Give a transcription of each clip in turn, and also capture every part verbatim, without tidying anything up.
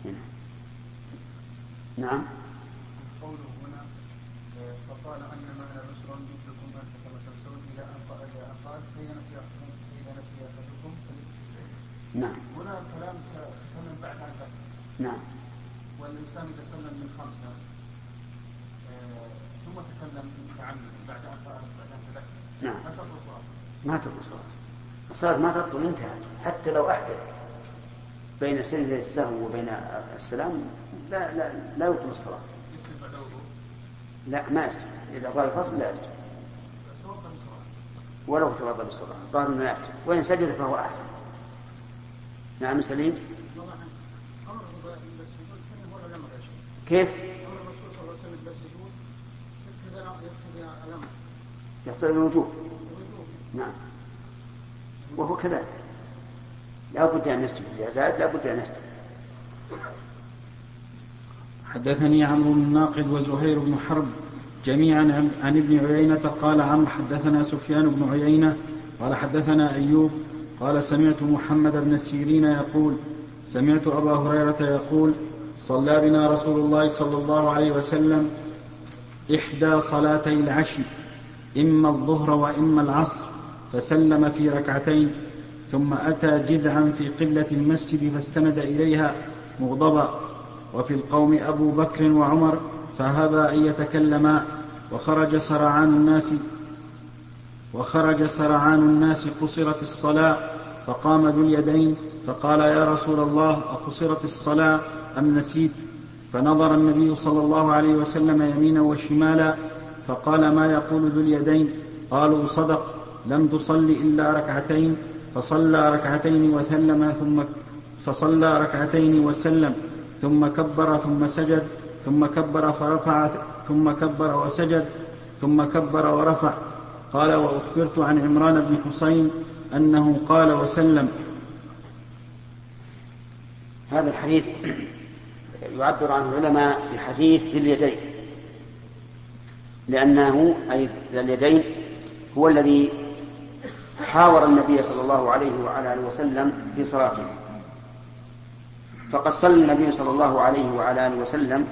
هنا. نعم. قوله هنا فقال أن معنا بشرا مثلكم أنت كما تنسون إلى أن قال حين نسي أحدكم. نعم. هنا الكلام تكلم بعد عن ذلك. نعم. والإنسان إذا سلم من خمسة ثم تكلم متعمد بعد أن بعد أن تذكر. نعم. ما تبطل الصلاة. ما تبطل الصلاة. الصلاة ما تبطل، انتهت. حتى لو أحدث بين سجدة السهو وبين السلام لا لا لا يبطل الصلاة. لا ما يسجد، إذا قال الفصل لا يسجد ولو توضأ بالصلاة، ظاهر انه يسجد، وإن سجد فهو أحسن. نعم سليم. كيف؟ يقتضي الوجوب. نعم وهو كذلك، لا بد أن نسجد، إذا زاد لا بد أن نسجد. حدثني عمرو بن ناقد وزهير بن حرب جميعا عن ابن عيينة قال عمرو حدثنا سفيان بن عيينة قال حدثنا أيوب قال سمعت محمد بن السيرين يقول سمعت أبا هريرة يقول صلى بنا رسول الله صلى الله عليه وسلم إحدى صلاتي العشي إما الظهر وإما العصر فسلم في ركعتين ثم أتى جذعا في قبلة المسجد فاستند إليها مغضبا وفي القوم أبو بكر وعمر فهبا أن يتكلما وخرج سرعان الناس وخرج سرعان الناس قصرت الصلاة فقام ذو اليدين فقال يا رسول الله أقصرت الصلاة أم نسيت؟ فنظر النبي صلى الله عليه وسلم يمينا وشمالا فقال ما يقول ذو اليدين؟ قالوا صدق لم تصل إلا ركعتين. فصلى ركعتين وسلم ثم فصلى ركعتين وسلم ثم كبر ثم سجد ثم كبر فرفع ثم كبر وسجد ثم كبر ورفع. قال وأخبرت عن عمران بن حسين أنه قال وسلم. هذا الحديث يعبر عنه العلماء بحديث ذي اليدين، لأنه أي ذي اليدين هو الذي حاور النبي صلى الله عليه وعلى آله وسلم في صلاته. فقد صلى النبي صلى الله عليه وعلى آله وسلم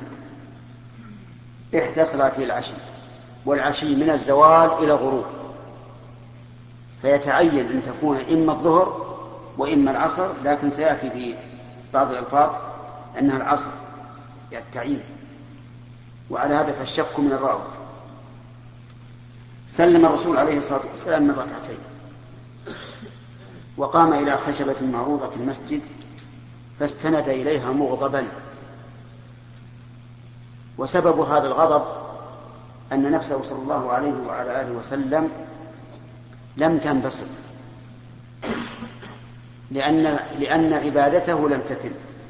إحدى صلاته العشي، والعشي من الزوال إلى الغروب، فيتعين أن تكون إما الظهر وإما العصر، لكن سيأتي في بعض الألفاظ أنها العصر التعيين، وعلى هذا فالشك من الراوي. سلم الرسول عليه الصلاة والسلام من ركعتين وقام إلى خشبة معروضة في المسجد فاستند إليها مغضبا، وسبب هذا الغضب أن نفسه صلى الله عليه وعلى آله وسلم لم تنبسط، لأن, لأن عبادته لم تتم،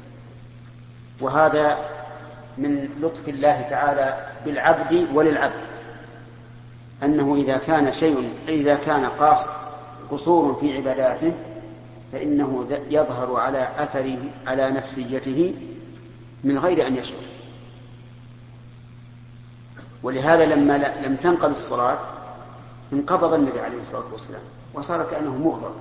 وهذا من لطف الله تعالى بالعبد وللعبد، أنه إذا كان شيء إذا كان قاص قصور في عباداته فإنه يظهر على أثره على نفسيته من غير أن يشعر. ولهذا لما لم تنقض الصلاة انقبض النبي عليه الصلاة والسلام وصار كأنه مغضب.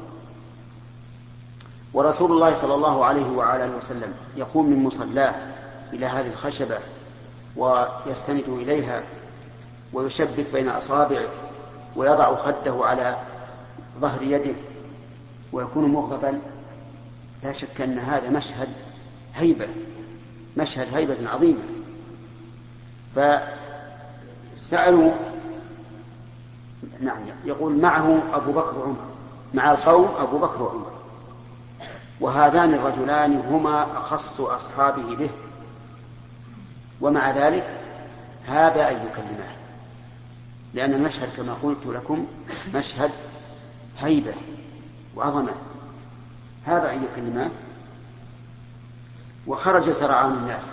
ورسول الله صلى الله عليه وعلى آله وسلم يقوم من مصلاه إلى هذه الخشبة ويستند إليها ويشبك بين أصابعه ويضع خده على ظهر يده ويكون مغضبا. لا شك أن هذا مشهد هيبة، مشهد هيبة عظيمة. فسألوا نعم يقول معه أبو بكر وعمر، مع القوم أبو بكر وعمر، وهذان الرجلان هما أخص أصحابه به، ومع ذلك هاب أن يكلمه، لأن المشهد كما قلت لكم مشهد هيبة وعظمة. هاب أن يكلمه وخرج سرعان الناس،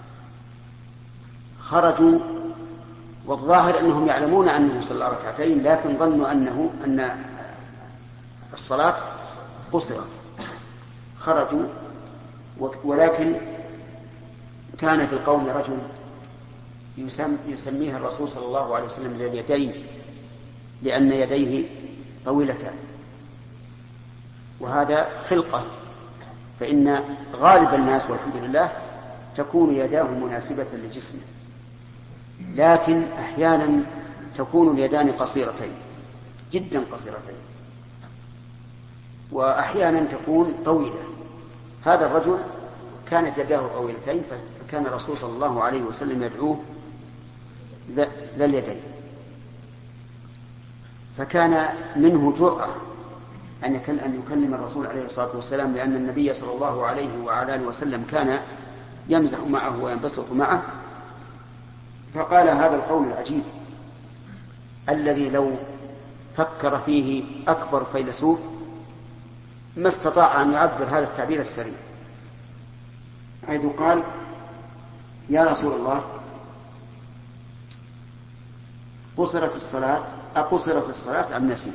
خرجوا والظاهر أنهم يعلمون أنه صلى ركعتين، لكن ظنوا أنه أن الصلاة قصرت، خرجوا. ولكن كان في القوم رجل يسميه الرسول صلى الله عليه وسلم ذي اليدين، لأن يديه طويلتان، وهذا خلقة، فإن غالب الناس والحمد لله تكون يداه مناسبة لجسمه، لكن أحيانا تكون اليدان قصيرتين جدا قصيرتين، وأحيانا تكون طويلة. هذا الرجل كانت يداه طويلتين، فكان الرسول صلى الله عليه وسلم يدعوه ذا اليدين، فكان منه جرأة أن يكلم الرسول عليه الصلاة والسلام، لأن النبي صلى الله عليه وعلى آله وسلم كان يمزح معه وينبسط معه، فقال هذا القول العجيب الذي لو فكر فيه أكبر فيلسوف ما استطاع أن يعبر هذا التعبير السريع، حيث قال: يا رسول الله، قصرت الصلاة أقصرت الصلاة أم نسيت؟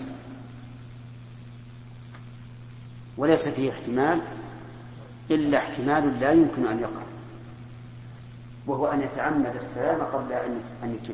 وليس فيه احتمال إلا احتمال لا يمكن أن يقع، وهو أن يتعمد السلام قبل أن يتم،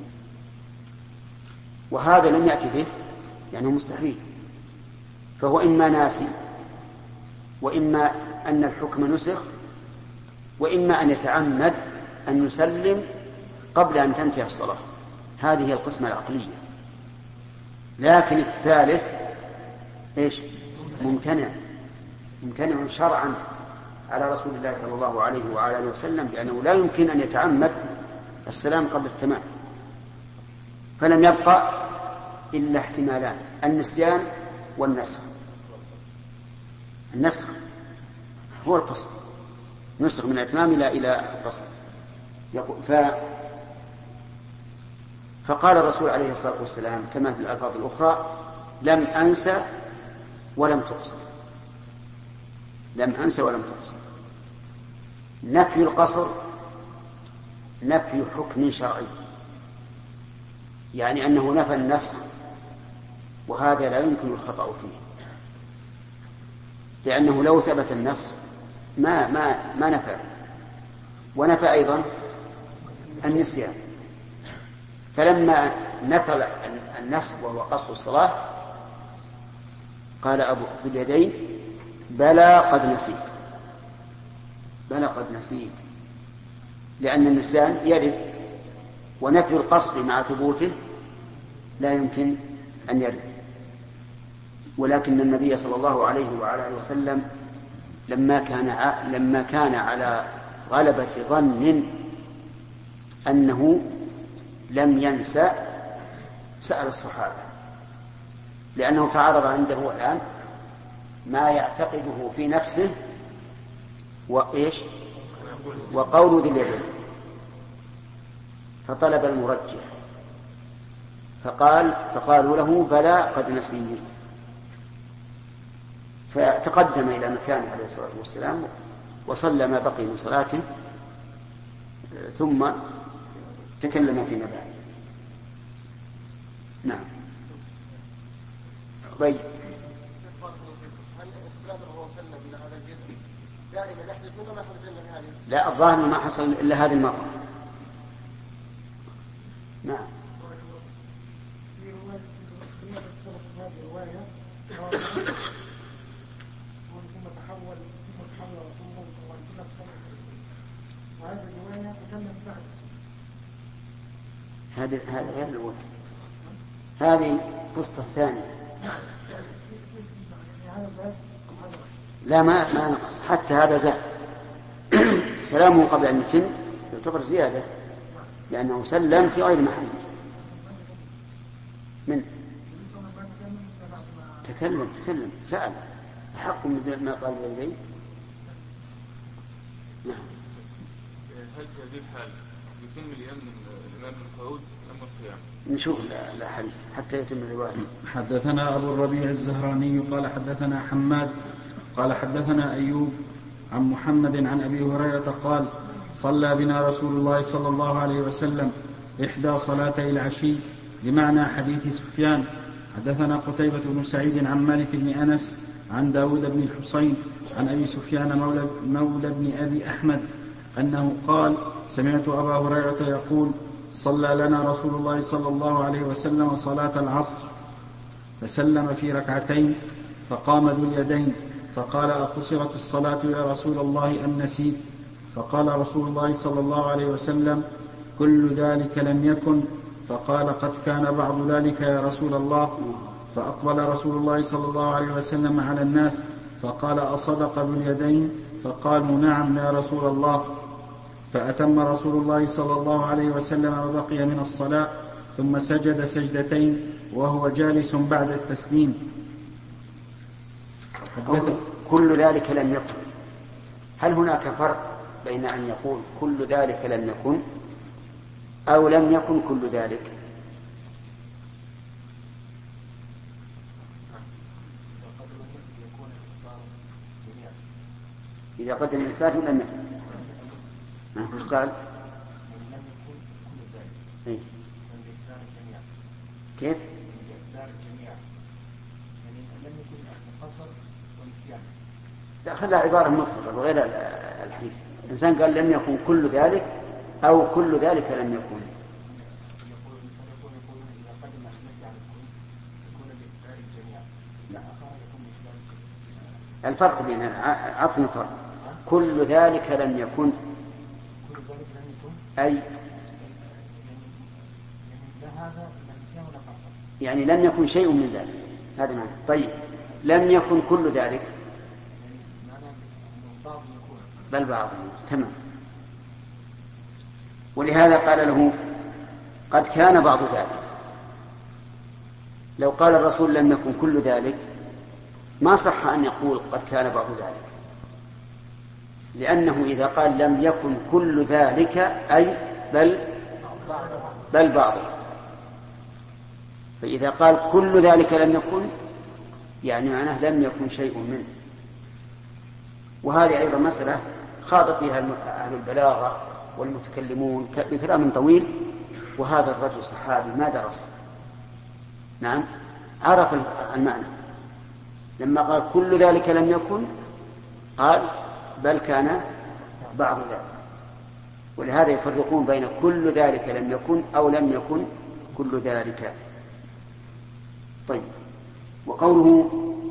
وهذا لم يأتي به يعني مستحيل، فهو إما ناسي، وإما أن الحكم نسخ، وإما أن يتعمد أن يسلم قبل أن تنتهي الصلاة. هذه هي القسمة العقلية. لكن الثالث إيش؟ ممتنع ممتنع شرعا على رسول الله صلى الله عليه وعلى آله وسلم، لأنه لا يمكن أن يتعمد السلام قبل التمام. فلم يبقى إلا احتمالان: النسيان والنسخ. النسخ هو القصر، نسخ من الإتمام إلى إلى القصر. ف... فقال الرسول عليه الصلاة والسلام كما في الألفاظ الأخرى: لم أنسى ولم تقصر. لم أنسى ولم تقصر. نفي القصر نفي حكم شرعي، يعني أنه نفى النسخ، وهذا لا يمكن الخطأ فيه، لأنه لو ثبت النسخ ما ما ما نفى، ونفى أيضا النسيان. فلما نفى النسخ وهو قصر الصلاة قال أبو اليدين: بلى قد نسيت. بلى قد نسيت، لأن النسيان يرد، ونفي القصر مع ثبوته لا يمكن أن يرد. ولكن النبي صلى الله عليه وعلى آله وسلم لما كان ع... لما كان على غلبة ظن أنه لم ينسى سأل الصحابة، لأنه تعرض عنده الآن ما يعتقده في نفسه وإيش وقول ذي اليدين، فطلب المرجح، فقال فقالوا له: بلى قد نسيت. فتقدم إلى مكانه عليه الصلاة والسلام وصلى ما بقي من صلاته، ثم تكلم فيما بعد. نعم. طيب، لا، الظاهر ما حصل إلا هذه المرة. نعم. هذه هذه غير الأولى، هذه قصة ثانية. لا، ما ما نقص، حتى هذا زاد. سلامه قبل أن يتم يعتبر زيادة، لأنه سلم في غير محل. من تكلم تكلم سأل حق من ما قال الوالدين. نعم. هل في هذه الحال يتم اليمن الإمام القعود أم القيام؟ نشوف الحديث حتى يتم الرواية. حدثنا أبو الربيع الزهراني قال حدثنا حماد قال حدثنا أيوب عن محمد عن أبي هريرة قال: صلى بنا رسول الله صلى الله عليه وسلم إحدى صلاتي العشي، بمعنى حديث سفيان. حدثنا قتيبة بن سعيد عن مالك بن أنس عن داود بن الحصين عن أبي سفيان مولى, مولى بن أبي أحمد أنه قال: سمعت أبا هريرة يقول: صلى لنا رسول الله صلى الله عليه وسلم صلاة العصر، فسلم في ركعتين، فقام ذو اليدين فقال: أقصرت الصلاة يا رسول الله أم نسيت؟ فقال رسول الله صلى الله عليه وسلم: كل ذلك لم يكن. فقال: قد كان بعض ذلك يا رسول الله. فأقبل رسول الله صلى الله عليه وسلم على الناس فقال: أصدق ذو اليدين؟ فقالوا: نعم يا رسول الله. فأتم رسول الله صلى الله عليه وسلم وبقي من الصلاة، ثم سجد سجدتين وهو جالس بعد التسليم. كل ذلك لم يكن، هل هناك فرق بين أن يقول كل ذلك لم يكن أو لم يكن كل ذلك؟ إذا قدم الإثبات لم يكن. ما قال؟ إيه؟ كيف؟ لا، خلها عبارة مطلقة وغير الحديث. الإنسان قال لم يكن كل ذلك أو كل ذلك لم يكن. الفرق بين عطنا فرق. كل ذلك لم يكن أي يعني لم يكن شيء من ذلك، هذا معنى. طيب، لم يكن كل ذلك بل بعض. تمام. ولهذا قال له: قد كان بعض ذلك. لو قال الرسول لم يكن كل ذلك ما صح أن يقول قد كان بعض ذلك، لأنه إذا قال لم يكن كل ذلك أي بل بل بعض. فإذا قال كل ذلك لم يكن يعني معناه لم يكن شيء منه. وهذه أيضا مسألة خاض فيها أهل البلاغة والمتكلمون بكلام طويل، وهذا الرجل صحابي ما درس، نعم، عرف المعنى. لما قال كل ذلك لم يكن قال بل كان بعض ذلك. ولهذا يفرقون بين كل ذلك لم يكن أو لم يكن كل ذلك. طيب، وقوله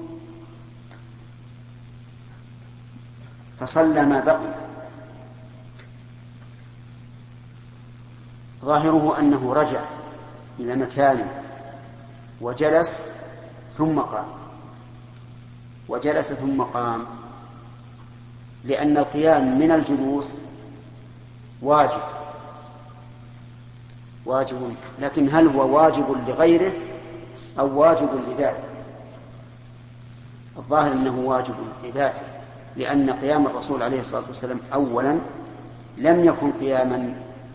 فصلى ما بقي، ظاهره أنه رجع إلى مكانه وجلس ثم قام، وجلس ثم قام، لأن القيام من الجلوس واجب واجب لكن هل هو واجب لغيره أو واجب لذاته؟ الظاهر أنه واجب لذاته، لأن قيام الرسول عليه الصلاة والسلام أولا لم يكن قياما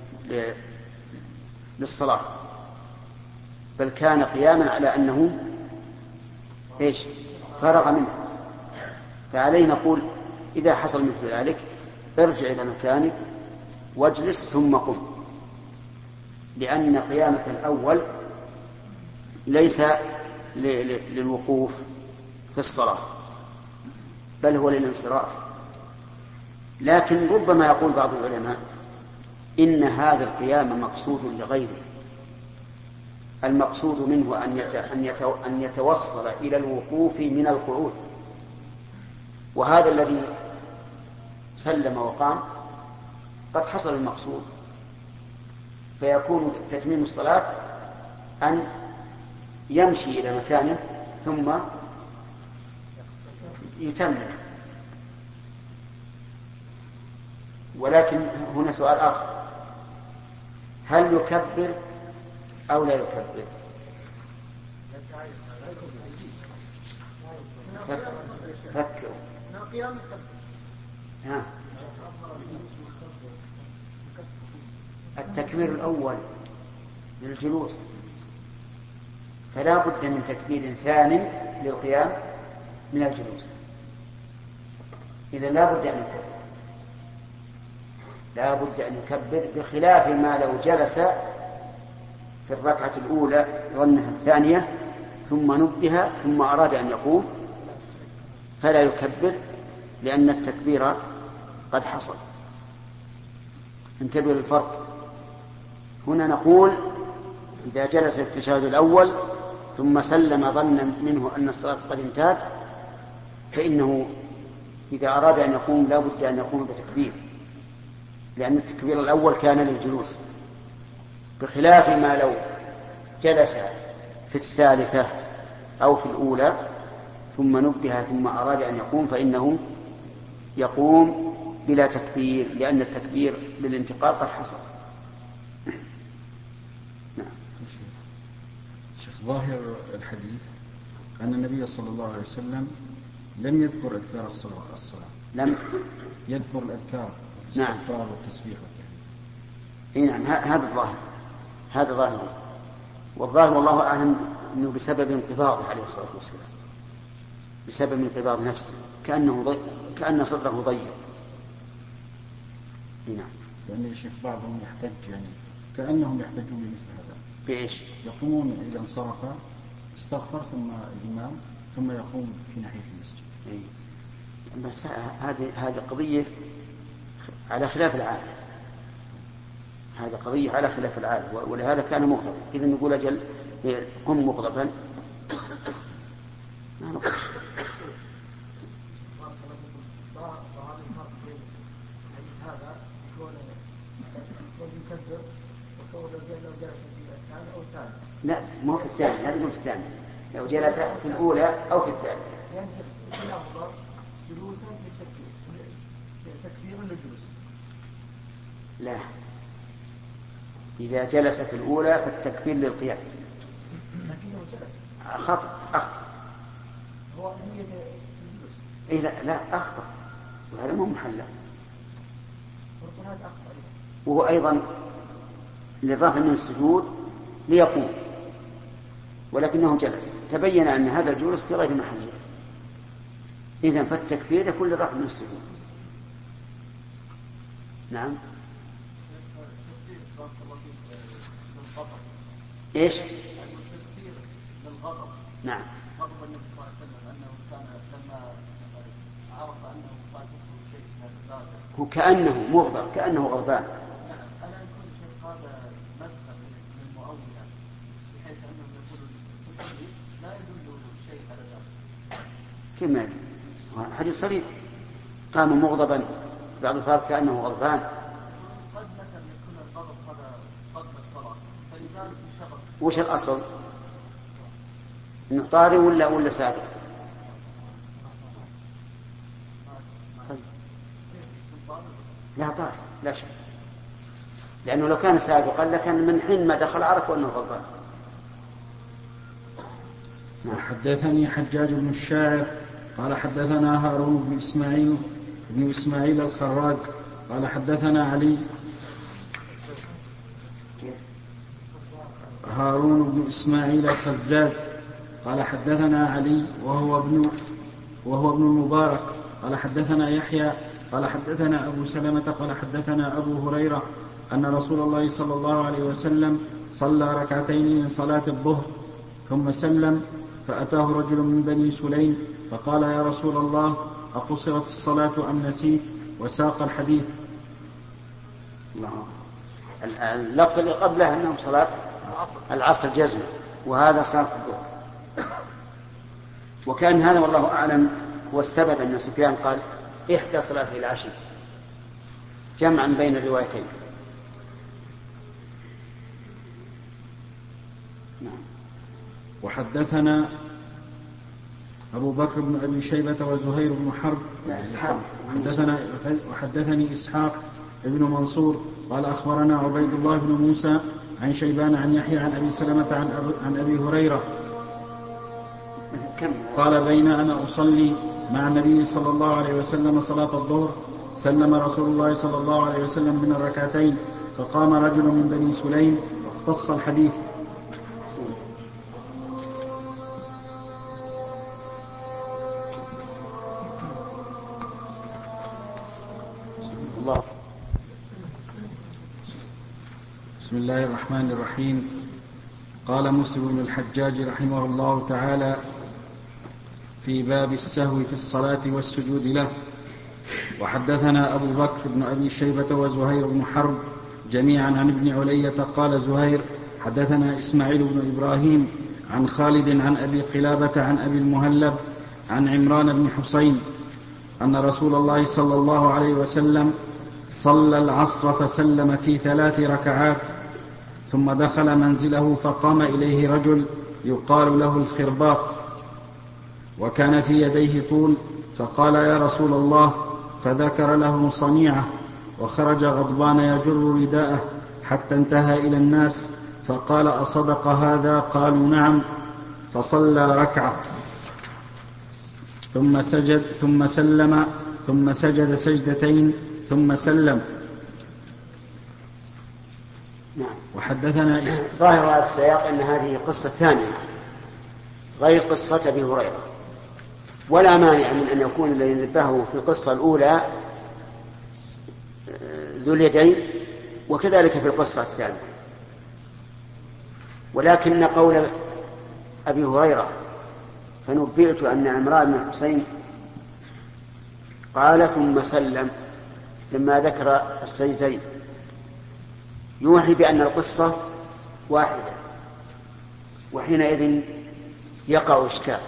للصلاة، بل كان قياما على أنه إيش؟ فرغ منه. فعليه نقول إذا حصل مثل ذلك ارجع إلى مكانك واجلس ثم قم، لأن قيامك الأول ليس للوقوف في الصلاة بل هو للانصراف. لكن ربما يقول بعض العلماء إن هذا القيام مقصود لغيره، المقصود منه أن يتوصل إلى الوقوف من القعود، وهذا الذي سلم وقام قد حصل المقصود، فيكون تتميم الصلاة أن يمشي إلى مكانه ثم يتمم. ولكن هنا سؤال آخر: هل يكبر أو لا يكبر؟ فكروا. ها. التكبير الأول للجلوس، فلا بد من تكبير ثاني للقيام من الجلوس، إذا لا بد أن يكبر، لا بد أن يكبر، بخلاف ما لو جلس في الركعة الأولى ظنها الثانية ثم نبه ثم أراد أن يقوم فلا يكبر، لأن التكبير قد حصل. انتبهوا للفرق. هنا نقول إذا جلس التشهد الأول ثم سلم ظنا منه أن الصلاة قد انتهت فإنه إذا أراد أن يقوم لا بد أن يقوم بتكبير، لأن التكبير الأول كان للجلوس، بخلاف ما لو جلس في الثالثة أو في الأولى ثم نبه ثم أراد أن يقوم فإنه يقوم بلا تكبير، لأن التكبير للانتقال قد حصل. نعم. شيخ ظاهر الحديث أن النبي صلى الله عليه وسلم لم يذكر أذكار الصلاة الصلاة لم يذكر الأذكار الاستغفار نعم. والتسبيح والتهليل. نعم هذا الظاهر هذا ظاهر والظاهر والله أعلم أنه بسبب انقباضه عليه الصلاة والسلام، بسبب انقباض نفسه كأنه ضي... كأن صدره ضيق. نعم. لأن الشيخ بعضهم يحتج يعني كأنهم يحتجون بمثل هذا. بإيش؟ يقومون إذا انصرف استغفر ثم الإمام ثم يقوم في ناحية المسجد. أي. بس هذه هذه قضية على خلاف العادة، هذه قضية على خلاف العادة، ولهذا كان مغضبا. إذا نقول أجل قم مغضبا ما نقول. لا مو في الثاني، لا تقول في الثاني، لو جلس في الأولى أو في الثانية. يعني الأفضل جلوسا للتكبير، تكبير للجلوس. لا، إذا جلس في الأولى فالتكبير للقيام. لكنه جلس. خطأ أخطأ. هو نية الجلوس. إيه لا لا أخطأ، وهذا مو محله. وهو أيضا للرفع من السجود ليقوم، ولكنه جلس، تبين أن هذا الجلوس في غير محله، إذن فالتكبير يكون للرفع من السجود. نعم. إيش؟ نعم. هو كأنه مغضب، كأنه غضبان. كما حديث صريح قام مغضبا، بعض الفاظ كأنه غضبان. قد مثلا يكون الغضب هذا قبل الصلاة، فلذلك انشغل. وش الأصل؟ إنه طاري ولا ولا سابق؟ طيب. لا طاري لا شك، لأنه لو كان سابقا لكان من حين ما دخل عرف أنه غضبان. حدثني حجاج بن الشاعر قال حدثنا هارون بن إسماعيل بن إسماعيل الخراز قال حدثنا علي هارون بن إسماعيل الخزاز قال حدثنا علي وهو ابن وهو ابن المبارك قال حدثنا يحيى قال حدثنا أبو سلمة قال حدثنا أبو هريرة أن رسول الله صلى الله عليه وسلم صلى ركعتين من صلاة الظهر ثم سلم، فأتاه رجل من بني سليم فقال يا رسول الله أقصرت الصلاة أم نسيت؟ وساق الحديث. اللفظ اللي قبله أنه صلاة العصر جزم، وهذا صلاة الظهر. وكان هذا والله أعلم هو السبب أن سفيان قال إحدى صلاتي العشي، جمعا بين الروايتين. وحدثنا أبو بكر بن أبي شيبة وزهير بن حرب حدثنا وحدثني إسحاق ابن منصور قال أخبرنا عبيد الله بن موسى عن شيبان عن يحيى عن أبي سلمة عن, أبي عن أبي هريرة قال بين أنا أصلي مع النبي صلى الله عليه وسلم صلاة الظهر سلم رسول الله صلى الله عليه وسلم من الركعتين، فقام رجل من بني سليم واختص الحديث. الله. بسم الله الرحمن الرحيم. قال مسلم بن الحجاج رحمه الله تعالى في باب السهو في الصلاة والسجود له. وحدثنا أبو بكر بن أبي شيبة وزهير بن حرب جميعا عن ابن علية قال زهير حدثنا إسماعيل بن إبراهيم عن خالد عن أبي قلابة عن أبي المهلب عن عمران بن حسين أن رسول الله صلى الله عليه وسلم صلى العصر فسلم في ثلاث ركعات، ثم دخل منزله فقام إليه رجل يقال له الخرباق، وكان في يديه طول، فقال يا رسول الله، فذكر له صنيعه، وخرج غضبان يجر رداءه حتى انتهى إلى الناس، فقال أصدق هذا؟ قالوا نعم. فصلى ركعة ثم سجد ثم سلم ثم سجد سجدتين ثم سلم. نعم. وحدثنا ظاهر هذا السياق أن هذه قصة ثانية غير قصة أبي هريرة، ولا مانع من أن يكون الذي نبهه في القصة الأولى ذو اليدين وكذلك في القصة الثانية، ولكن قول أبي هريرة فنبئت أن عمران بن الحسين قال ثم سلم لما ذكر السجدين يوحي بأن القصة واحدة، وحينئذ يقع إشكال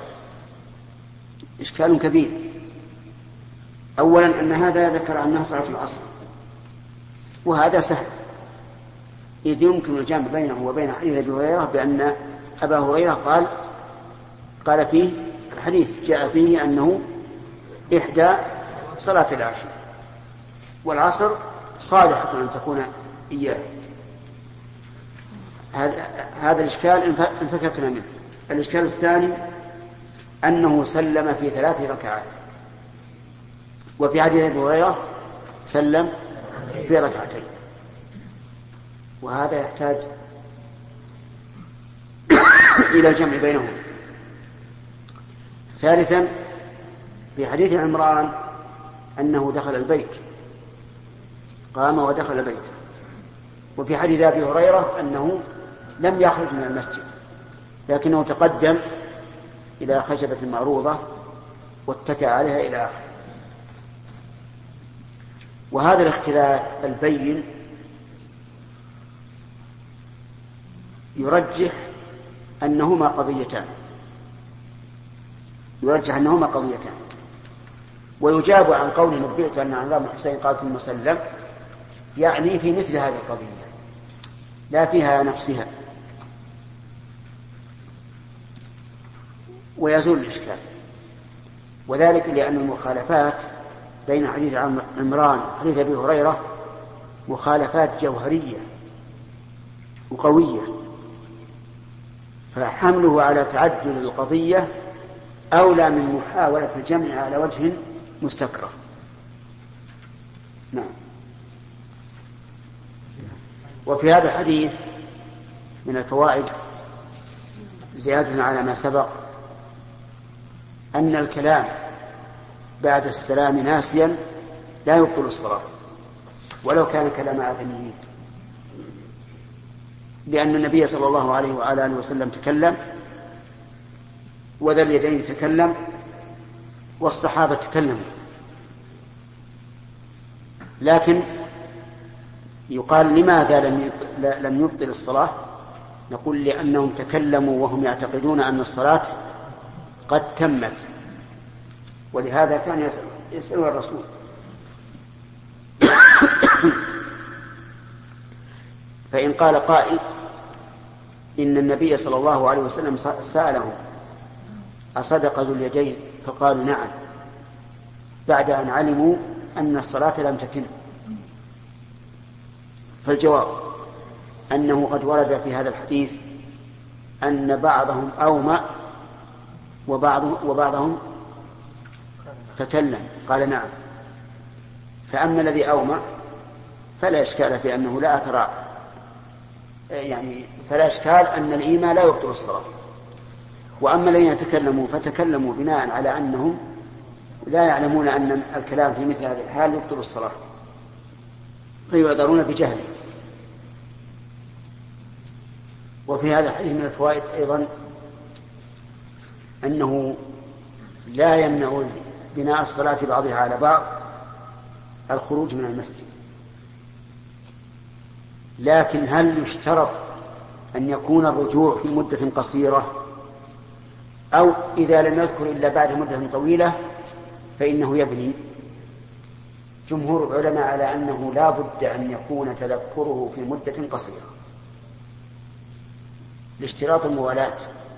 إشكال كبير. أولا أن هذا ذكر أنها صلاة العصر، وهذا سهل، إذ يمكن الجمع بينه وبين حديث أبي هريرة بأن أبا هريرة قال قال فيه الحديث جاء فيه أنه إحدى صلاة العشاء، والعصر صالحة أن تكون إياه. هذا الإشكال انفككنا منه. الإشكال الثاني أنه سلم في ثلاث ركعات، وفي حديث أبي هريرة سلم في ركعتين، وهذا يحتاج إلى الجمع بينهم. ثالثا في حديث عمران أنه دخل البيت، قام ودخل البيت، وفي حديث أبي هريرة أنه لم يخرج من المسجد لكنه تقدم إلى خشبة معروضة واتكى عليها إلى آخره. وهذا الاختلاف البين يرجح أنهما قضيتان يرجح أنهما قضيتان ويجاب عن قول نبئت أن عمران بن الحسين قال ثم سلم، يعني في مثل هذه القضية لا فيها نفسها، ويزول الإشكال. وذلك لأن المخالفات بين حديث عمران وحديث أبي هريرة مخالفات جوهرية وقوية، فحمله على تعدد القضية أولى من محاولة الجمع على وجه مستكره. نعم. وفي هذا الحديث من الفوائد زيادة على ما سبق أن الكلام بعد السلام ناسيا لا يبطل الصلاة ولو كان كلام آدميين، لأن النبي صلى الله عليه وعلى آله وسلم تكلم، وذا اليدين تكلم، والصحابة تكلموا، لكن يقال لماذا لم يبطل الصلاة؟ نقول لأنهم تكلموا وهم يعتقدون أن الصلاة قد تمت، ولهذا كان يسأل الرسول فإن قال قائل إن النبي صلى الله عليه وسلم سألهم أصدق ذو اليدين؟ فقالوا نعم، بعد أن علموا أن الصلاة لم تتم. فالجواب أنه قد ورد في هذا الحديث أن بعضهم أومأ وبعض وبعضهم تكلم، قال نعم. فأما الذي أومأ فلا إشكال في أنه لا أثر، يعني فلا إشكال أن الإيمان لا يبطل الصلاة. وأما الذين تكلموا فتكلموا بناء على أنهم لا يعلمون أن الكلام في مثل هذه الحال يبطل الصلاة فيعذرون بجهله. وفي هذا الحديث من الفوائد أيضا أنه لا يمنع بناء الصلاة بعضها على بعض الخروج من المسجد، لكن هل يشترط أن يكون الرجوع في مدة قصيرة، أو إذا لم يذكر إلا بعد مدة طويلة فإنه يبني؟ جمهور العلماء على أنه لا بد أن يكون تذكره في مدة قصيرة لاشتراط الموالاة،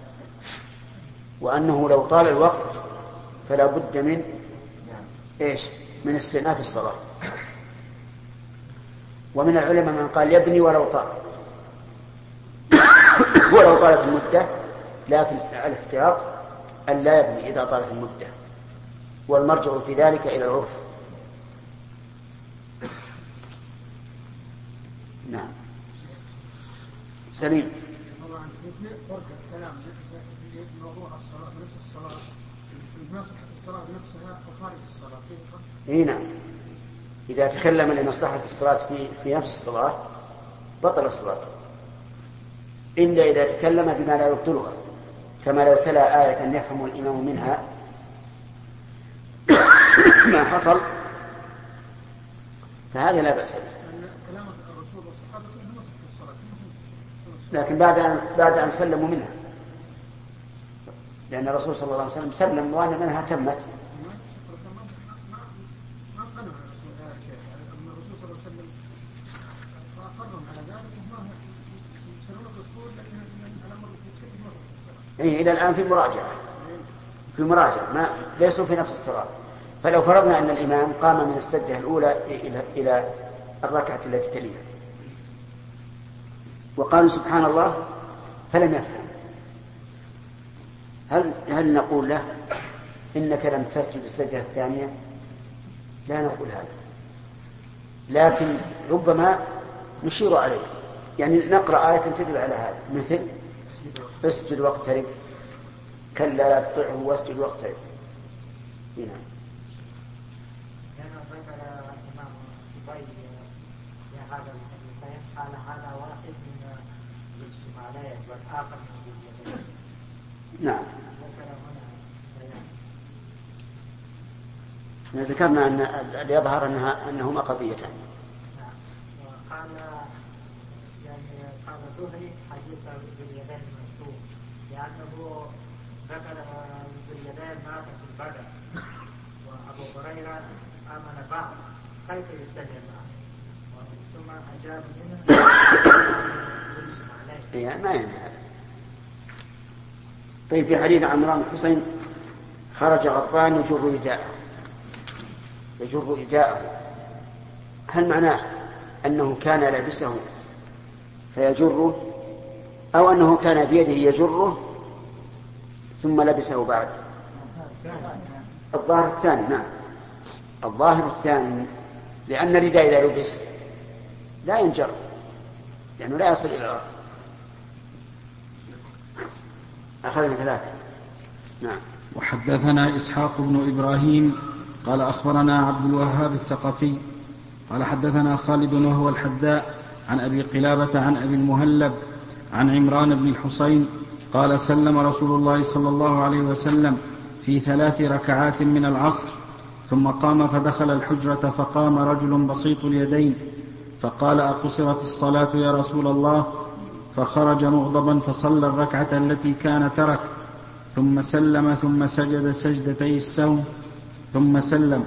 وأنه لو طال الوقت فلا بد من إيش؟ من استئناف الصلاة. ومن العلماء من قال يبني ولو طال ولو طالت المدة، لكن الاحتياط أن لا يبني إذا طالت المدة، والمرجع في ذلك إلى العرف. نعم. سليم. طبعا في فرق كلام في موضوع الصلاة نفس الصلاة، مصلحة الصلاة نفسها وخارج الصلاة. إيه نعم. إذا تكلم لمصلحة الصلاة في في نفس الصلاة بطل الصلاة، إلا إذا تكلم بما لا يبطلها، كما لو تلا آية يفهم الإمام منها ما حصل فهذا لا بأس به. لكن بعد أن بعد أن سلموا منها، لأن الرسول صلى الله عليه وسلم سلم وأن منها تمت. إيه إلى الآن في مراجعة في مراجعة ما ليسوا في نفس الصلاة. فلو فرضنا أن الإمام قام من السجدة الأولى إلى إلى الركعة التي تليها وقالوا سبحان الله فلم يفهم، هل هل نقول له إنك لم تسجد السجدة الثانية؟ لا نقول هذا، لكن ربما نشير عليه، يعني نقرأ آية تدل على هذا، مثل اسجد واقترب، كلا لا تطعه واسجد واقترب. هنا لأنه ذكر الإمام أبي في هذا الحديثين قال هذا واحد من الشمالين والآخر من اليدين. نعم. ذكر هنا ذكرنا أن اللي يظهر أنها أنهما قضيتان. نعم. وقال يعني قال الزهري حديث باليدين منسوخ لأنه ذكر باليدين مات في البدر، وأبو هريرة آمن بعض كيف يستدل معه، ثم أجاب منه يعني ما يعني هذا. طيب في حديث عمران بن حسين خرج غضبان يجر رداءه يجر رداءه، هل معناه أنه كان لابسه فيجره، أو أنه كان بيده يجره ثم لبسه بعد؟ الظاهر الثاني. نعم الظاهر الثاني، لأن الرداء إذا لبس لا ينجر لأنه لا يصل إلى الأرض. أخذنا ثلاثة. نعم. وحدثنا إسحاق بن إبراهيم قال أخبرنا عبد الوهاب الثقفي قال حدثنا خالد وهو الحداء عن أبي قلابة عن أبي المهلب عن عمران بن الحصين قال سلم رسول الله صلى الله عليه وسلم في ثلاث ركعات من العصر، ثم قام فدخل الحجرة فقام رجل بسيط اليدين فقال أقصرت الصلاة يا رسول الله؟ فخرج مغضبا فصلى الركعة التي كان ترك، ثم سلم ثم سجد سجدتي السهو ثم سلم.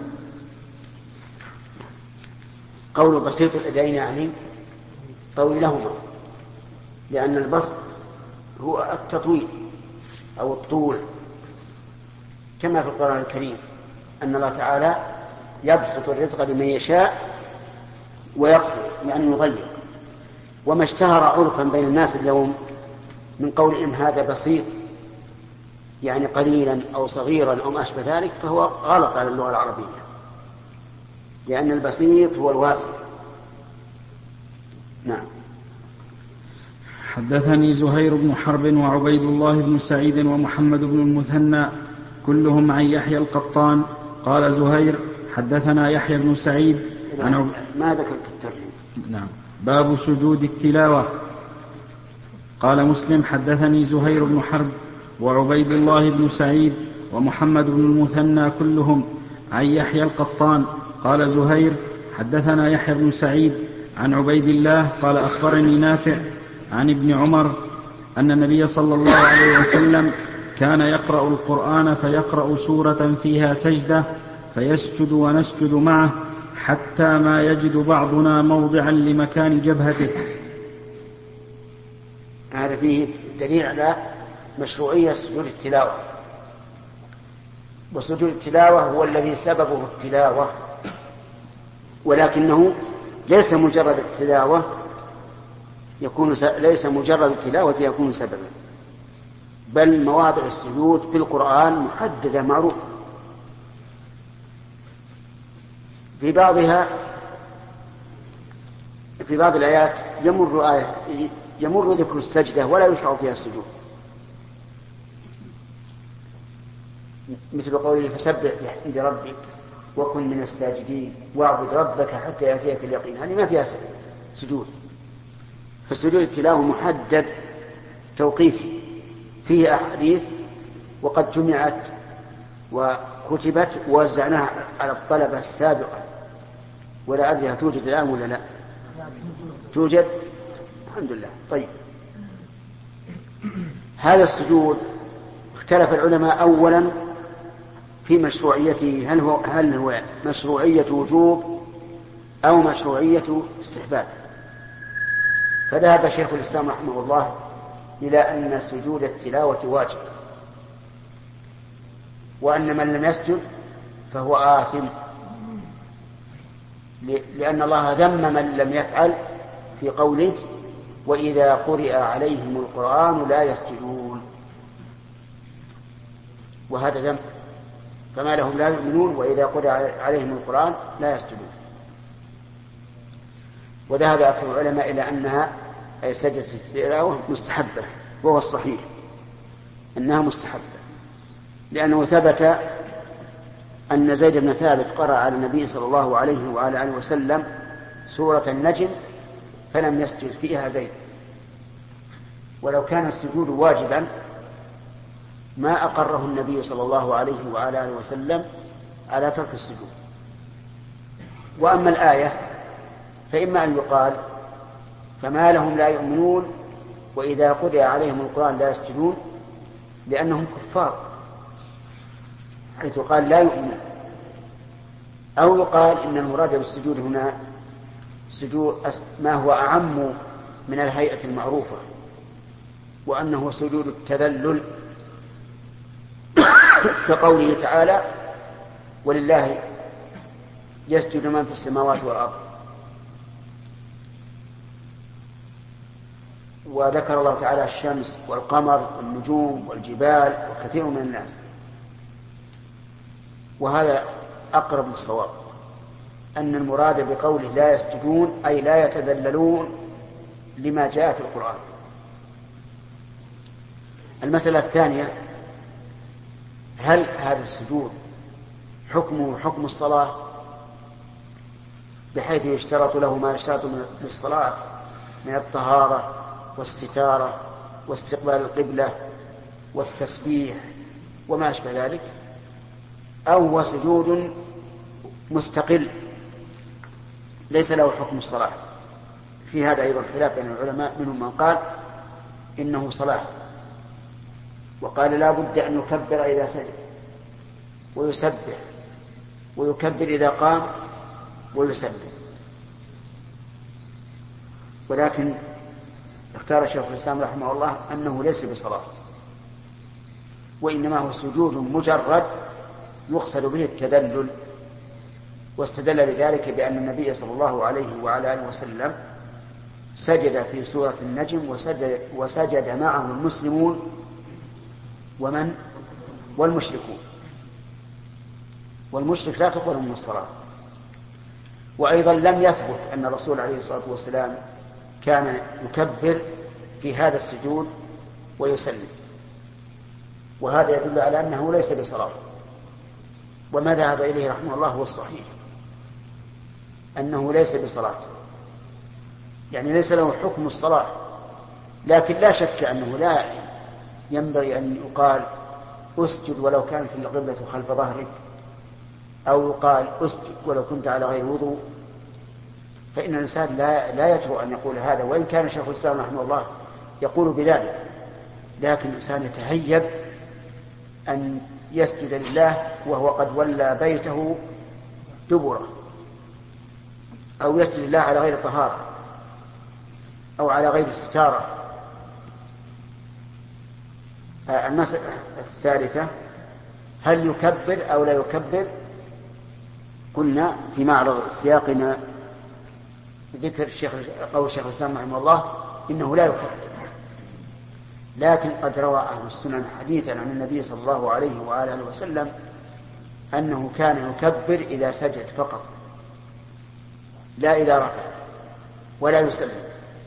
قول بسيط اليدين يعني طويلهما، لأن البسط هو التطويل أو الطول، كما في القرآن الكريم أن الله تعالى يبسط الرزق لمن يشاء ويقدر يعني يضيق. وما اشتهر عرفا بين الناس اليوم من قولهم هذا بسيط يعني قليلا أو صغيرا أو ما أشبه ذلك، فهو غلط على اللغة العربية، لأن البسيط هو الواسع. نعم. حدثني زهير بن حرب وعبيد الله بن سعيد ومحمد بن المثنى كلهم عن يحيى القطان قال زهير حدثنا يحيى بن سعيد عن عب... ما ذكرت الترجمة. نعم. باب سجود التلاوة. قال مسلم حدثني زهير بن حرب وعبيد الله بن سعيد ومحمد بن المثنى كلهم عن يحيى القطان قال زهير حدثنا يحيى بن سعيد عن عبيد الله قال أخبرني نافع عن ابن عمر أن النبي صلى الله عليه وسلم كان يقرأ القرآن فيقرأ سورة فيها سجدة فيسجد ونسجد معه حتى ما يجد بعضنا موضعا لمكان جبهته. هذا فيه دليل على مشروعية سجود التلاوة. وسجود التلاوة هو الذي سببه التلاوة، ولكنه ليس مجرد التلاوة يكون س... ليس مجرد التلاوة يكون سببا، بل مواضع السجود في القرآن محددة معروفة. في بعضها في بعض الآيات يمر آية يمر ذكر السجدة ولا يشرع فيها السجود، مثل قوله فسبح بحمد ربك وكن من الساجدين واعبد ربك حتى يأتيك اليقين، هذه ما فيها سجود. فسجود التلاوة محدد توقيفي، فيه أحاديث وقد جمعت وكتبت ووزعناها على الطلبة السابقة، ولا أدري هل توجد الآن ولا لا؟ توجد الحمد لله. طيب، هذا السجود اختلف العلماء أولا في مشروعيته، هل هو هل هو مشروعية وجوب أو مشروعية استحباب. فذهب شيخ الإسلام رحمه الله إلى أن سجود التلاوة واجب، وأن من لم يسجد فهو آثم، لأن الله ذم من لم يفعل في قوله وإذا قرئ عليهم القرآن لا يسجدون، وهذا ذم، فما لهم لا يؤمنون وإذا قرئ عليهم القرآن لا يسجدون. وذهب أكثر العلماء إلى أنها أي سجدة التلاوة مستحبة، وهو الصحيح أنها مستحبة، لأنه ثبت أن زيد بن ثابت قرأ على النبي صلى الله عليه وعلى آله وسلم سورة النجم فلم يسجد فيها زيد، ولو كان السجود واجبا ما أقره النبي صلى الله عليه وعلى آله وسلم على ترك السجود. وأما الآية فإما أن يقال فما لهم لا يؤمنون وإذا قرئ عليهم القرآن لا يسجدون لأنهم كفار، حيث قال لا يؤمنون، أو يقال إن المراد بالسجود هنا سجود ما هو أعم من الهيئة المعروفة، وأنه سجود التذلل كقوله تعالى ولله يسجد من في السماوات والأرض. وذكر الله تعالى الشمس والقمر والنجوم والجبال وكثير من الناس، وهذا أقرب للصواب، أن المراد بقوله لا يسجدون أي لا يتذللون لما جاء في القرآن. المسألة الثانية، هل هذا السجود حكمه حكم الصلاة بحيث يشترط له ما يشترط من الصلاة من الطهارة والستارة واستقبال القبلة والتسبيح وما أشبه ذلك، أو هو سجود مستقل ليس له حكم الصلاة؟ في هذا أيضا خلاف بين العلماء، منهم من قال إنه صلاة، وقال لا بد أن يكبر إذا سجد ويسبح ويكبر إذا قام ويسبح، ولكن اختار شيخ الإسلام رحمه الله أنه ليس بصلاة، وإنما هو سجود مجرد يقصد به التذلل. واستدل لذلك بأن النبي صلى الله عليه وعلى آله وسلم سجد في سورة النجم وسجد, وسجد معه المسلمون ومن والمشركون، والمشرك لا تقبل منه الصلاة. وأيضا لم يثبت أن الرسول عليه الصلاة والسلام كان يكبر في هذا السجود ويسلم، وهذا يدل على أنه ليس بصلاة. وما ذهب إليه رحمه الله هو الصحيح، أنه ليس بصلاة، يعني ليس له حكم الصلاة. لكن لا شك أنه لا ينبغي أن يقال أسجد ولو كانت القبلة خلف ظهرك، أو يقال أسجد ولو كنت على غير وضوء، فإن الإنسان لا, لا يجرؤ أن يقول هذا، وإن كان شيخ الإسلام رحمه الله يقول بذلك، لكن الإنسان يتهيب أن يسجد لله وهو قد ولى بيته دبره، أو يسجد الله على غير طهارة أو على غير استتارة. المسألة الثالثة هل يكبر أو لا يكبر؟ قلنا في معرض سياقنا ذكر الشيخ قول الشيخ الإسلام رحمه الله إنه لا يكبر، لكن قد روى أهل السنن حديثا عن النبي صلى الله عليه وآله وسلم أنه كان يكبر إذا سجد فقط، لا إذا رفع، ولا يسلم.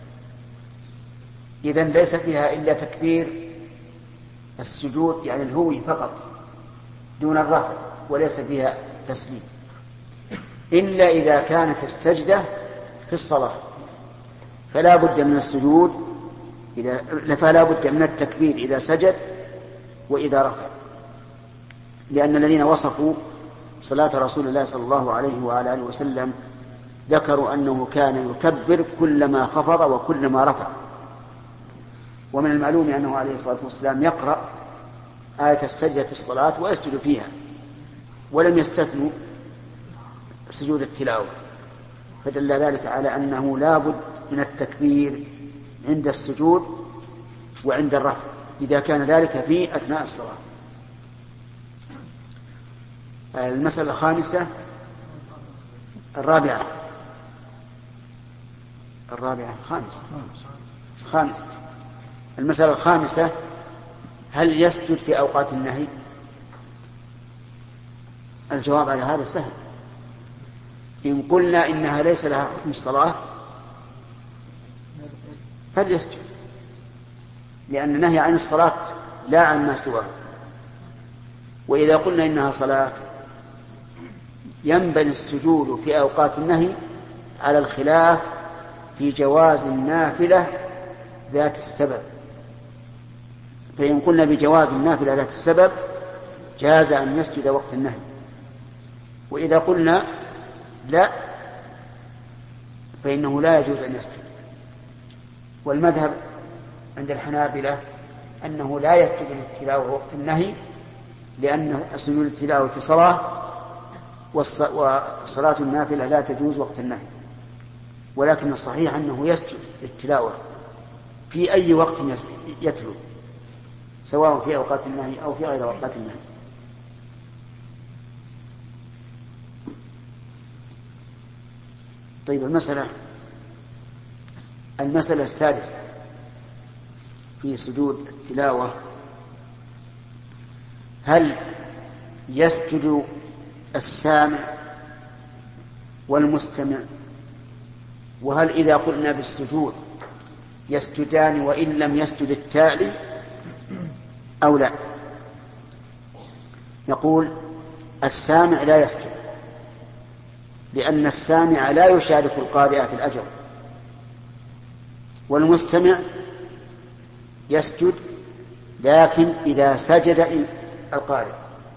إذن ليس فيها إلا تكبير السجود يعني الهوي فقط دون الرفع، وليس فيها تسليم، إلا إذا كانت السجدة في الصلاة فلا بد من السجود إذا فلا بد من التكبير إذا سجد وإذا رفع، لأن الذين وصفوا صلاة رسول الله صلى الله عليه وآله وسلم ذكروا أنه كان يكبر كلما خفض وكلما رفع. ومن المعلوم أنه عليه الصلاة والسلام يقرأ آية السجدة في الصلاة ويسجد فيها، ولم يستثنوا سجود التلاوة، فدل ذلك على أنه لا بد من التكبير عند السجود وعند الرفع إذا كان ذلك في أثناء الصلاة. المسألة الخامسة الرابعة الرابعة الخامسة خامسة المسألة الخامسة هل يسجد في أوقات النهي؟ الجواب على هذا سهل. إن قلنا إنها ليس لها حكم الصلاة فليسجد، لأن النهي عن الصلاة لا عن ما سواه. وإذا قلنا إنها صلاة ينبني السجود في أوقات النهي على الخلاف في جواز النافلة ذات السبب. فإن قلنا بجواز النافلة ذات السبب جاز أن يسجد وقت النهي، وإذا قلنا لا فإنه لا يجوز أن يسجد. والمذهب عند الحنابلة أنه لا يسجد للتلاوة وقت النهي، لأن سجود التلاوة صلاة وصلاة النافلة لا تجوز وقت النهي. ولكن الصحيح أنه يسجد للتلاوة في أي وقت يتلو، سواء في أوقات النهي أو في غير أوقات النهي. طيب المسألة المسألة السادسة في سجود التلاوة هل يسجد السامع والمستمع؟ وهل إذا قلنا بالسجود يسجدان وإن لم يسجد التالي أو لا؟ نقول السامع لا يسجد، لأن السامع لا يشارك القارئ في الأجر، والمستمع يسجد لكن إذا سجد القارئ.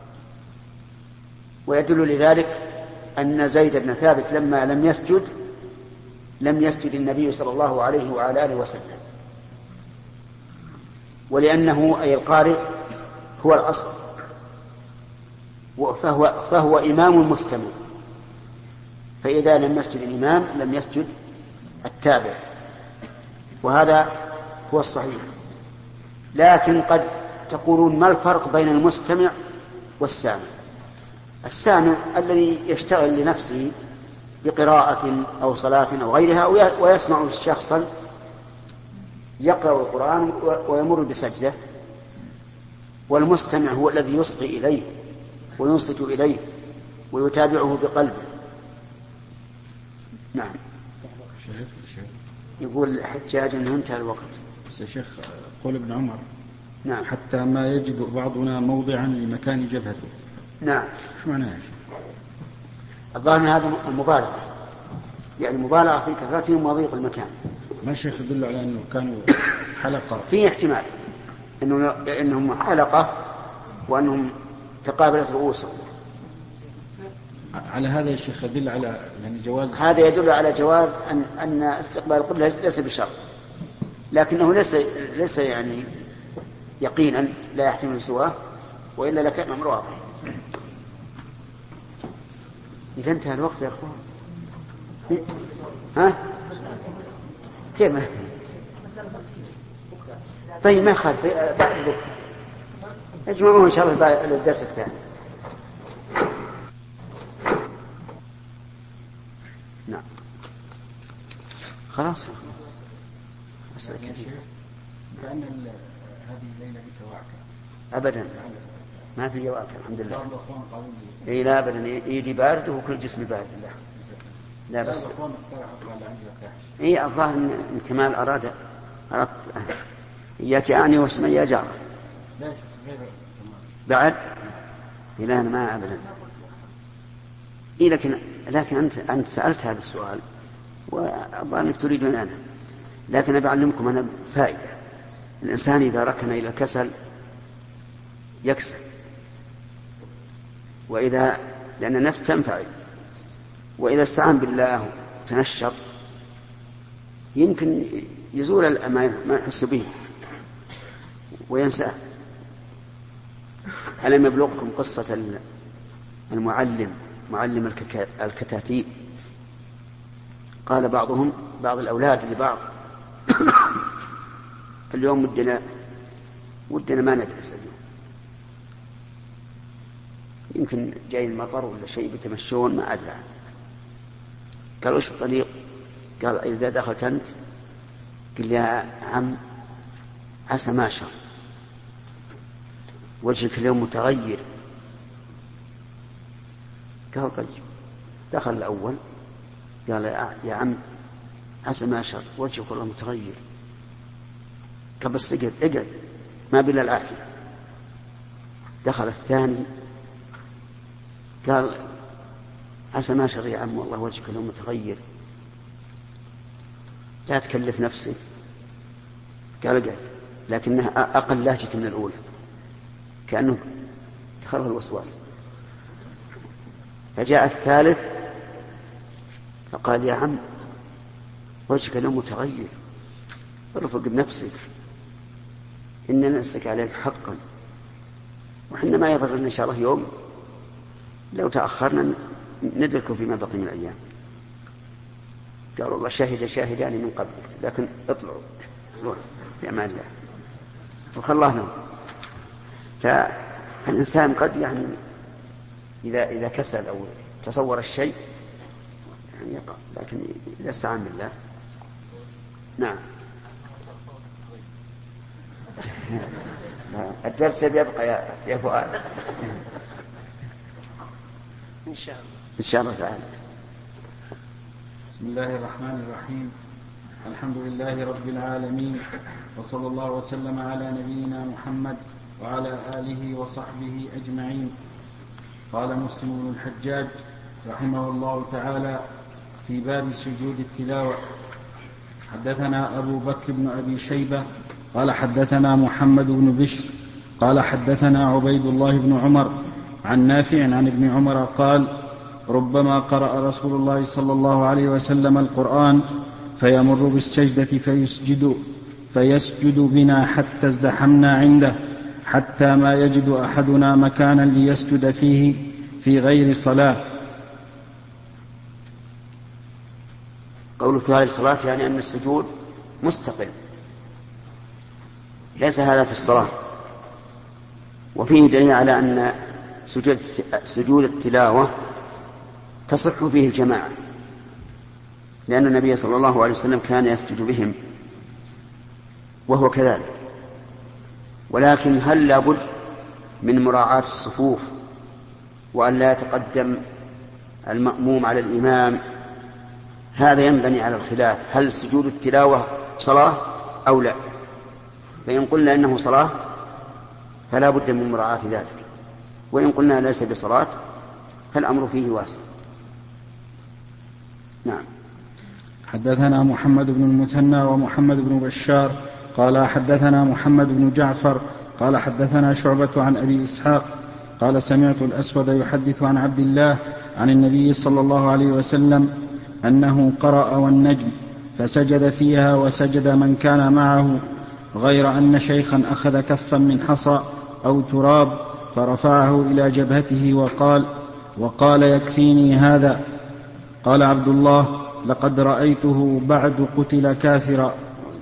ويدل لذلك أن زيد بن ثابت لما لم يسجد لم يسجد النبي صلى الله عليه وعلى آله وسلم، ولأنه أي القارئ هو الأصل، فهو, فهو إمام مستمع، فإذا لم يسجد الإمام لم يسجد التابع، وهذا هو الصحيح. لكن قد تقولون ما الفرق بين المستمع والسامع؟ السامع الذي يشتغل لنفسه بقراءة أو صلاة أو غيرها ويسمع شخصا يقرأ القرآن ويمر بسجدة، والمستمع هو الذي يصغي إليه وينصت إليه ويتابعه بقلبه. نعم. يقول الحجاج أنه انتهى الوقت. بس يا شيخ قول ابن عمر نعم حتى ما يجد بعضنا موضعا لمكان جبهته. نعم. شو معناه يا شيخ؟ الظاهر هذا المبالغة، يعني مبالغة في كثرتهم وضيق المكان. ما الشيخ يدل على أنه كانوا حلقة؟ في احتمال إنه إنهم حلقة وأنهم تقابلت رؤوسهم. على هذا الشيخ يدل على يعني جواز، هذا يدل على جواز أن أن استقبال القبلة ليس بشرط، لكنه ليس ليس يعني يقينا لا يحتمل سواه، وإلا لكان أمر واضح. إذا انتهى الوقت يا أخوان. ها كيف؟ طيب ما خالف بعد بكرة اجمعوه إن شاء الله بعد الدرس الثاني. نعم خلاص أسأل كثير. كأن هذه الليلة بتواكب أبدا ما في جواك الحمد لله. إيه لا أبدا يدي بارد وكل جسمي بارد الله. لا بس إيه الظاهر من كمال أراد أردت إياك أعني واسمي يا جار بعد إيه أنا ما أبدا. إيه لكن لكن أنت أنت سألت هذا السؤال والظاهر أنك تريد من أنا، لكن أبي أعلمكم أنا فائدة. الإنسان إذا ركن إلى الكسل يكسل، وإذا لأن النفس تنفعل، وإذا استعان بالله وتنشط يمكن يزول ما يحس به وينساه. ألم يبلغكم قصة المعلم معلم الكتاتيب؟ قال بعضهم بعض الأولاد لبعض اليوم ودنا ودنا ما ندرس اليوم، يمكن جاي المطر ولا شيء بتمشون ما أدري. قال وش الطريق؟ قال إذا دخلت أنت قل يا عم عسى ما شاء وجهك اليوم متغير. قال طيب. دخل الأول قال يا عم عسى ما شاء وجهك والله متغير. قال بس اقعد اقعد ما بلا العافية. دخل الثاني قال عسى ما شر يا عم والله وجهك اليوم متغير لا تكلف نفسك. قال اقعد، لكنها أقل لهجة من الأولى كأنه دخله الوسواس. فجاء الثالث فقال يا عم وجهك اليوم متغير ارفق بنفسك إن نفسك عليك حقا، وحنا ما يضر إن شاء الله يوم لو تأخرنا ندركه فيما بقي من الأيام. قال والله شاهد شاهدان من قبلك لكن اطلعوا في أمان الله وخلاه نوم. فالإنسان قد يعني إذا إذا كسل أو تصور الشيء يعني يقع، لكن إذا استعان بالله. نعم الدرس يبقى يا, يا فؤاد إن شاء الله إن شاء الله تعالى. بسم الله الرحمن الرحيم. الحمد لله رب العالمين، وصلى الله وسلم على نبينا محمد وعلى آله وصحبه أجمعين. قال مسلم بن الحجاج رحمه الله تعالى في باب سجود التلاوة: حدثنا أبو بكر بن أبي شيبة قال حدثنا محمد بن بشر قال حدثنا عبيد الله بن عمر عن نافع عن ابن عمر قال: ربما قرأ رسول الله صلى الله عليه وسلم القرآن فيمر بالسجدة فيسجد, فيسجد بنا حتى ازدحمنا عنده حتى ما يجد أحدنا مكانا ليسجد فيه في غير صلاة. قوله في غير صلاة يعني أن السجود مستقل، ليس هذا في الصلاة. وفيه دليل على أن سجود, سجود التلاوة تصح فيه الجماعة، لأن النبي صلى الله عليه وسلم كان يسجد بهم وهو كذلك. ولكن هل لابد من مراعاة الصفوف وأن لا يتقدم المأموم على الإمام؟ هذا ينبني على الخلاف، هل سجود التلاوة صلاة أو لا؟ فإن قلنا إنه صلاة فلا بد من مراعاة ذلك، وإن قلنا ليس بصلاة فالأمر فيه واسع. نعم. حدثنا محمد بن المثنى ومحمد بن بشار قال حدثنا محمد بن جعفر قال حدثنا شعبة عن أبي إسحاق قال سمعت الأسود يحدث عن عبد الله عن النبي صلى الله عليه وسلم أنه قرأ والنجم فسجد فيها وسجد من كان معه، غير أن شيخا أخذ كفا من حصى أو تراب فرفعه إلى جبهته وقال وقال يكفيني هذا. قال عبد الله: لقد رأيته بعد قتل كافرا.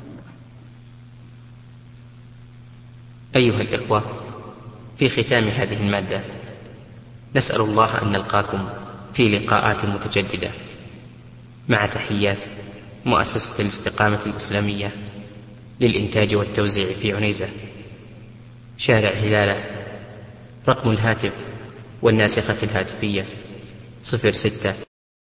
أيها الإخوة، في ختام هذه المادة نسأل الله أن نلقاكم في لقاءات متجددة، مع تحيات مؤسسة الاستقامة الإسلامية للإنتاج والتوزيع في عنيزة، شارع هلالة. رقم الهاتف والناسخة الهاتفية صفر ستة